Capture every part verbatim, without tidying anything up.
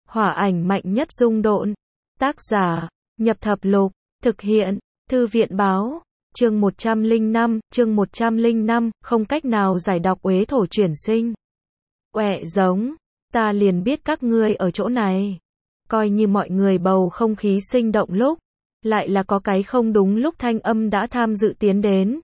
Hỏa ảnh mạnh nhất dung độn. Tác giả, Nhập Thập Lục. Thực hiện, Thư viện báo. Chương một trăm lẻ năm, chương một trăm lẻ năm, không cách nào giải đọc uế thổ chuyển sinh. Quẹ giống, ta liền biết các ngươi ở chỗ này. Coi như mọi người bầu không khí sinh động lúc, lại là có cái không đúng lúc thanh âm đã tham dự tiến đến.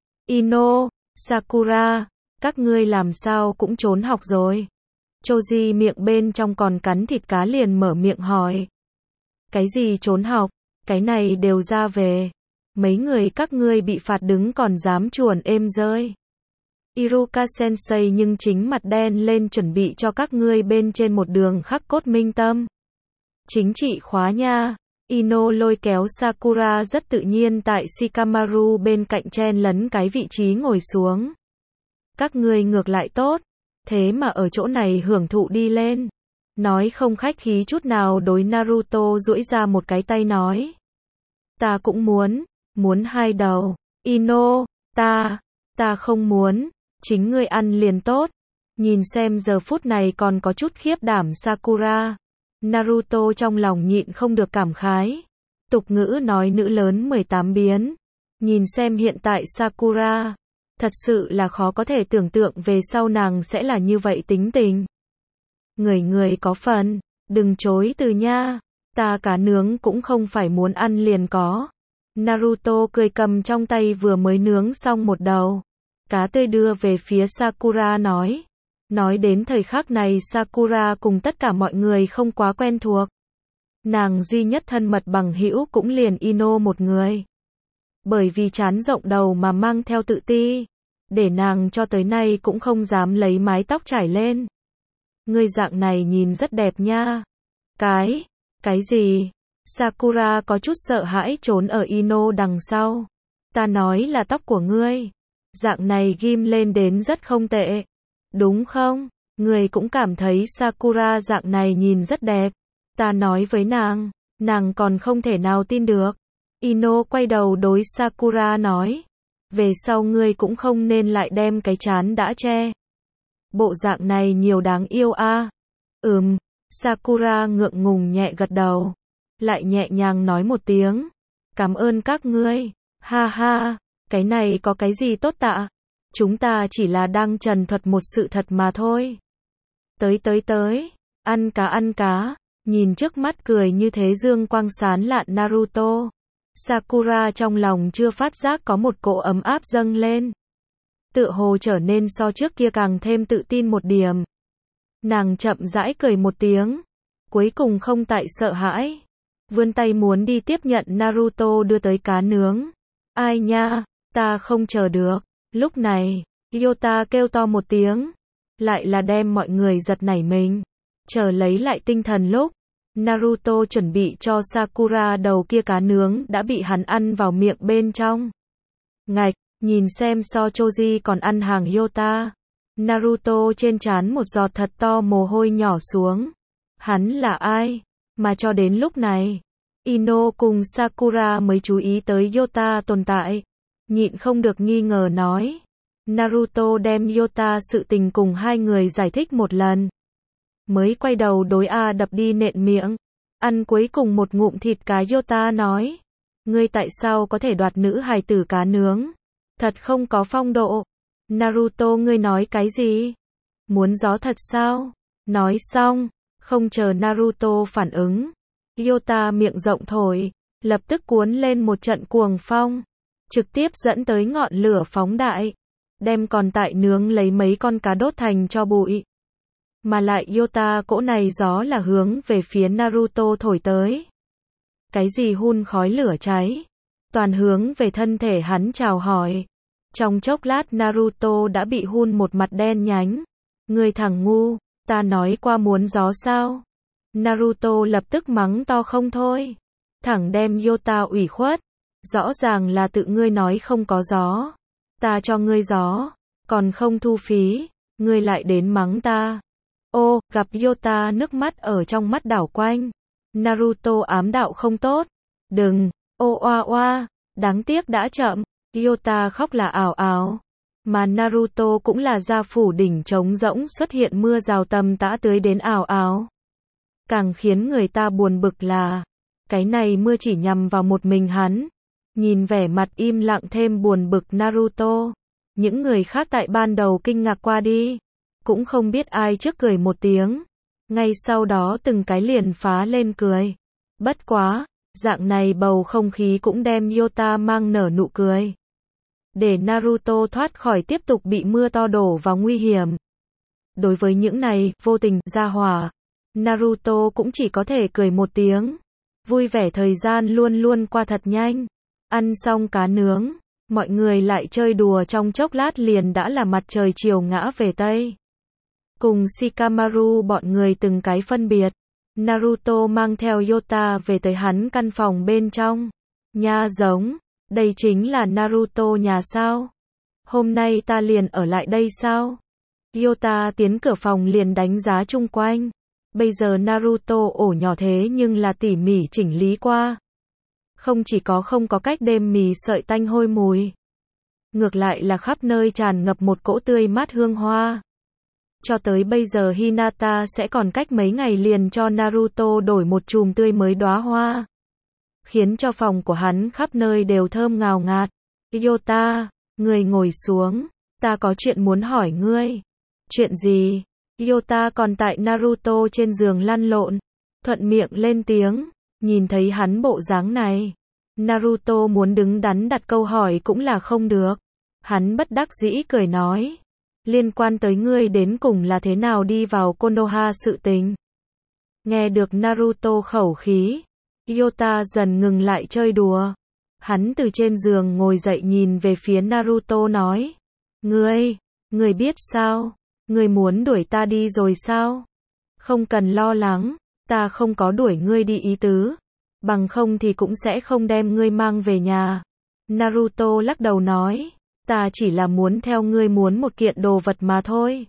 Ino, Sakura, các ngươi làm sao cũng trốn học rồi. Choji miệng bên trong còn cắn thịt cá liền mở miệng hỏi. Cái gì trốn học, cái này đều ra về. Mấy người các ngươi bị phạt đứng còn dám chuồn êm rơi. Iruka sensei nhưng chính mặt đen lên chuẩn bị cho các ngươi bên trên một đường khắc cốt minh tâm. Chính trị khóa nha. Ino lôi kéo Sakura rất tự nhiên tại Shikamaru bên cạnh chen lấn cái vị trí ngồi xuống. Các ngươi ngược lại tốt, thế mà ở chỗ này hưởng thụ đi lên. Nói không khách khí chút nào đối Naruto duỗi ra một cái tay nói. Ta cũng muốn, muốn hai đầu. Ino, ta, ta không muốn, chính ngươi ăn liền tốt. Nhìn xem giờ phút này còn có chút khiếp đảm Sakura. Naruto trong lòng nhịn không được cảm khái. Tục ngữ nói nữ lớn mười tám biến. Nhìn xem hiện tại Sakura, thật sự là khó có thể tưởng tượng về sau nàng sẽ là như vậy tính tình. Người người có phần, đừng chối từ nha. Ta cá nướng cũng không phải muốn ăn liền có. Naruto cười cầm trong tay vừa mới nướng xong một đầu cá tươi đưa về phía Sakura nói. Nói đến thời khắc này Sakura cùng tất cả mọi người không quá quen thuộc. Nàng duy nhất thân mật bằng hữu cũng liền Ino một người. Bởi vì trán rộng đầu mà mang theo tự ti, để nàng cho tới nay cũng không dám lấy mái tóc trải lên. Ngươi dạng này nhìn rất đẹp nha. Cái, cái gì? Sakura có chút sợ hãi trốn ở Ino đằng sau. Ta nói là tóc của ngươi. Dạng này ghim lên đến rất không tệ. Đúng không? Người cũng cảm thấy Sakura dạng này nhìn rất đẹp. Ta nói với nàng, nàng còn không thể nào tin được. Ino quay đầu đối Sakura nói. Về sau ngươi cũng không nên lại đem cái trán đã che. Bộ dạng này nhiều đáng yêu a. À? Ừm, Sakura ngượng ngùng nhẹ gật đầu. Lại nhẹ nhàng nói một tiếng. Cảm ơn các ngươi. Ha ha, cái này có cái gì tốt tạ? Chúng ta chỉ là đang trần thuật một sự thật mà thôi. Tới tới tới, ăn cá ăn cá, nhìn trước mắt cười như thế dương quang sán lạn Naruto. Sakura trong lòng chưa phát giác có một cỗ ấm áp dâng lên. Tựa hồ trở nên so trước kia càng thêm tự tin một điểm. Nàng chậm rãi cười một tiếng, cuối cùng không tại sợ hãi. Vươn tay muốn đi tiếp nhận Naruto đưa tới cá nướng. Ai nha, ta không chờ được. Lúc này, Yota kêu to một tiếng, lại là đem mọi người giật nảy mình. Chờ lấy lại tinh thần lúc, Naruto chuẩn bị cho Sakura đầu kia cá nướng đã bị hắn ăn vào miệng bên trong. Ngạch, nhìn xem so Choji còn ăn hàng Yota. Naruto trên trán một giọt thật to mồ hôi nhỏ xuống. Hắn là ai? Mà cho đến lúc này, Ino cùng Sakura mới chú ý tới Yota tồn tại. Nhịn không được nghi ngờ nói. Naruto đem Yota sự tình cùng hai người giải thích một lần. Mới quay đầu đối A đập đi nện miệng. Ăn cuối cùng một ngụm thịt cá Yota nói. Ngươi tại sao có thể đoạt nữ hài tử cá nướng? Thật không có phong độ. Naruto ngươi nói cái gì? Muốn gió thật sao? Nói xong, không chờ Naruto phản ứng. Yota miệng rộng thổi, lập tức cuốn lên một trận cuồng phong. Trực tiếp dẫn tới ngọn lửa phóng đại. Đem còn tại nướng lấy mấy con cá đốt thành cho bụi. Mà lại Yota cỗ này gió là hướng về phía Naruto thổi tới. Cái gì hun khói lửa cháy? Toàn hướng về thân thể hắn chào hỏi. Trong chốc lát Naruto đã bị hun một mặt đen nhánh. Ngươi thằng ngu, ta nói qua muốn gió sao? Naruto lập tức mắng to không thôi. Thẳng đem Yota ủy khuất. Rõ ràng là tự ngươi nói không có gió. Ta cho ngươi gió, còn không thu phí, ngươi lại đến mắng ta. Ô, gặp Yota nước mắt ở trong mắt đảo quanh. Naruto ám đạo không tốt. Đừng, ô oa oa, đáng tiếc đã chậm. Yota khóc là ảo ảo. Mà Naruto cũng là gia phủ đỉnh trống rỗng xuất hiện mưa rào tầm tã tưới đến ảo ảo. Càng khiến người ta buồn bực là, cái này mưa chỉ nhằm vào một mình hắn. Nhìn vẻ mặt im lặng thêm buồn bực Naruto, những người khác tại ban đầu kinh ngạc qua đi, cũng không biết ai trước cười một tiếng. Ngay sau đó từng cái liền phá lên cười. Bất quá, dạng này bầu không khí cũng đem Yota mang nở nụ cười. Để Naruto thoát khỏi tiếp tục bị mưa to đổ vào nguy hiểm. Đối với những này, vô tình, ra hỏa, Naruto cũng chỉ có thể cười một tiếng. Vui vẻ thời gian luôn luôn qua thật nhanh. Ăn xong cá nướng, mọi người lại chơi đùa trong chốc lát liền đã là mặt trời chiều ngã về Tây. Cùng Shikamaru bọn người từng cái phân biệt. Naruto mang theo Yota về tới hắn căn phòng bên trong. Nha giống, đây chính là Naruto nhà sao? Hôm nay ta liền ở lại đây sao? Yota tiến cửa phòng liền đánh giá chung quanh. Bây giờ Naruto ổ nhỏ thế nhưng là tỉ mỉ chỉnh lý qua. Không chỉ có không có cách đêm mì sợi tanh hôi mùi. Ngược lại là khắp nơi tràn ngập một cỗ tươi mát hương hoa. Cho tới bây giờ Hinata sẽ còn cách mấy ngày liền cho Naruto đổi một chùm tươi mới đóa hoa. Khiến cho phòng của hắn khắp nơi đều thơm ngào ngạt. Yota, người ngồi xuống, ta có chuyện muốn hỏi ngươi. Chuyện gì? Yota còn tại Naruto trên giường lăn lộn, thuận miệng lên tiếng. Nhìn thấy hắn bộ dáng này, Naruto muốn đứng đắn đặt câu hỏi cũng là không được. Hắn bất đắc dĩ cười nói, liên quan tới ngươi đến cùng là thế nào đi vào Konoha sự tình. Nghe được Naruto khẩu khí, Yota dần ngừng lại chơi đùa. Hắn từ trên giường ngồi dậy nhìn về phía Naruto nói, ngươi, ngươi biết sao, ngươi muốn đuổi ta đi rồi sao? Không cần lo lắng. Ta không có đuổi ngươi đi ý tứ, bằng không thì cũng sẽ không đem ngươi mang về nhà. Naruto lắc đầu nói, ta chỉ là muốn theo ngươi muốn một kiện đồ vật mà thôi.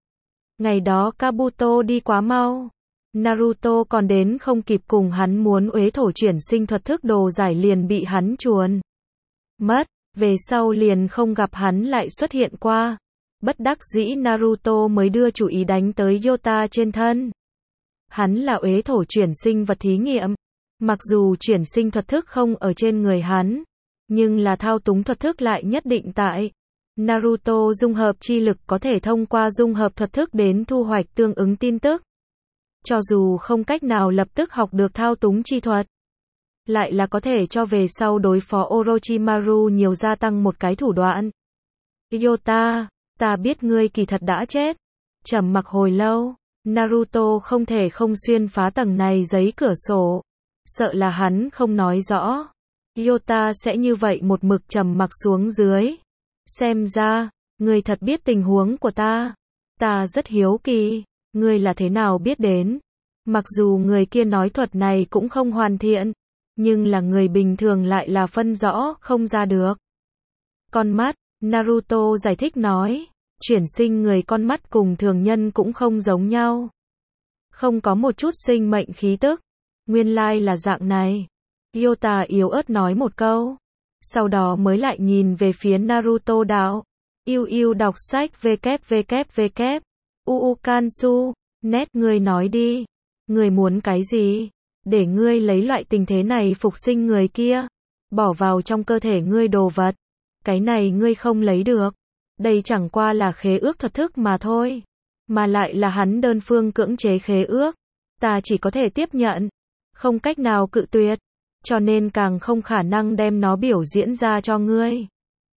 Ngày đó Kabuto đi quá mau, Naruto còn đến không kịp cùng hắn muốn uế thổ chuyển sinh thuật thức đồ giải liền bị hắn chuồn mất, về sau liền không gặp hắn lại xuất hiện qua. Bất đắc dĩ Naruto mới đưa chủ ý đánh tới Yota trên thân. Hắn là uế thổ chuyển sinh vật thí nghiệm. Mặc dù chuyển sinh thuật thức không ở trên người hắn, nhưng là thao túng thuật thức lại nhất định tại. Naruto dung hợp chi lực có thể thông qua dung hợp thuật thức đến thu hoạch tương ứng tin tức. Cho dù không cách nào lập tức học được thao túng chi thuật, lại là có thể cho về sau đối phó Orochimaru nhiều gia tăng một cái thủ đoạn. Yota, ta biết ngươi kỳ thật đã chết. Trầm mặc hồi lâu, Naruto không thể không xuyên phá tầng này giấy cửa sổ. Sợ là hắn không nói rõ, Yota sẽ như vậy một mực trầm mặc xuống dưới. Xem ra, ngươi thật biết tình huống của ta. Ta rất hiếu kỳ, ngươi là thế nào biết đến. Mặc dù người kia nói thuật này cũng không hoàn thiện, nhưng là người bình thường lại là phân rõ không ra được. Con mắt, Naruto giải thích nói, chuyển sinh người con mắt cùng thường nhân cũng không giống nhau. Không có một chút sinh mệnh khí tức. Nguyên lai là dạng này. Yota yếu ớt nói một câu. Sau đó mới lại nhìn về phía Naruto đạo. Yêu yêu đọc sách www. Uu Kansu. Nét ngươi nói đi. Ngươi muốn cái gì? Để ngươi lấy loại tình thế này phục sinh người kia. Bỏ vào trong cơ thể ngươi đồ vật. Cái này ngươi không lấy được. Đây chẳng qua là khế ước thuật thức mà thôi. Mà lại là hắn đơn phương cưỡng chế khế ước. Ta chỉ có thể tiếp nhận. Không cách nào cự tuyệt. Cho nên càng không khả năng đem nó biểu diễn ra cho ngươi.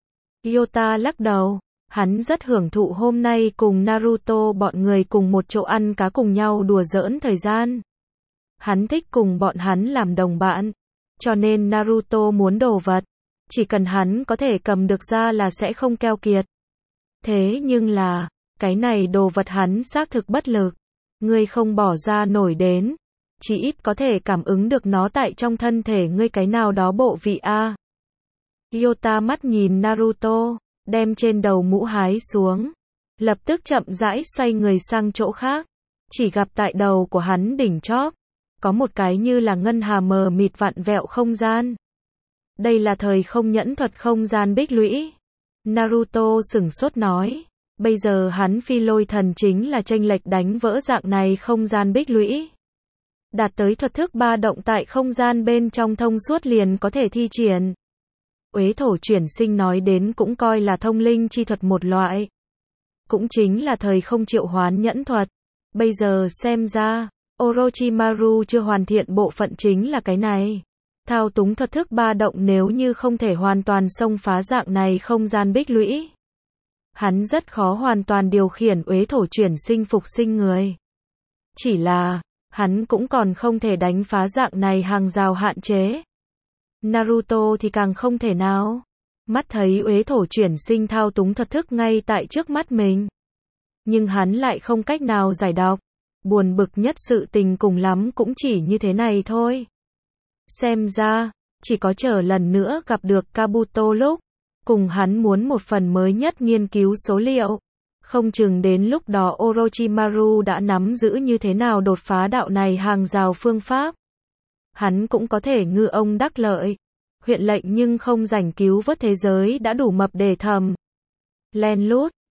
Yota lắc đầu. Hắn rất hưởng thụ hôm nay cùng Naruto bọn người cùng một chỗ ăn cá cùng nhau đùa giỡn thời gian. Hắn thích cùng bọn hắn làm đồng bạn. Cho nên Naruto muốn đồ vật. Chỉ cần hắn có thể cầm được ra là sẽ không keo kiệt. Thế nhưng là, cái này đồ vật hắn xác thực bất lực. Ngươi không bỏ ra nổi đến. Chỉ ít có thể cảm ứng được nó tại trong thân thể ngươi cái nào đó bộ vị a. Yota mắt nhìn Naruto, đem trên đầu mũ hái xuống. Lập tức chậm rãi xoay người sang chỗ khác. Chỉ gặp tại đầu của hắn đỉnh chóp. Có một cái như là ngân hà mờ mịt vặn vẹo không gian. Đây là thời không nhẫn thuật không gian bích lũy. Naruto sửng sốt nói. Bây giờ hắn phi lôi thần chính là chênh lệch đánh vỡ dạng này không gian bích lũy. đạt tới thuật thức ba động tại không gian bên trong thông suốt liền có thể thi triển. Uế thổ chuyển sinh nói đến cũng coi là thông linh chi thuật một loại. Cũng chính là thời không triệu hoán nhẫn thuật. Bây giờ xem ra, Orochimaru chưa hoàn thiện bộ phận chính là cái này. Thao túng thuật thức ba động nếu như không thể hoàn toàn xông phá dạng này không gian bích lũy. Hắn rất khó hoàn toàn điều khiển uế thổ chuyển sinh phục sinh người. Chỉ là, hắn cũng còn không thể đánh phá dạng này hàng rào hạn chế. Naruto thì càng không thể nào. Mắt thấy uế thổ chuyển sinh thao túng thuật thức ngay tại trước mắt mình. Nhưng hắn lại không cách nào giải đọc. Buồn bực nhất sự tình cùng lắm cũng chỉ như thế này thôi. Xem ra, chỉ có chờ lần nữa gặp được Kabuto lúc, cùng hắn muốn một phần mới nhất nghiên cứu số liệu. Không chừng đến lúc đó Orochimaru đã nắm giữ như thế nào đột phá đạo này hàng rào phương pháp. Hắn cũng có thể ngư ông đắc lợi. Huyện lệnh nhưng không rảnh cứu vớt thế giới đã đủ mập để thầm. Len lút.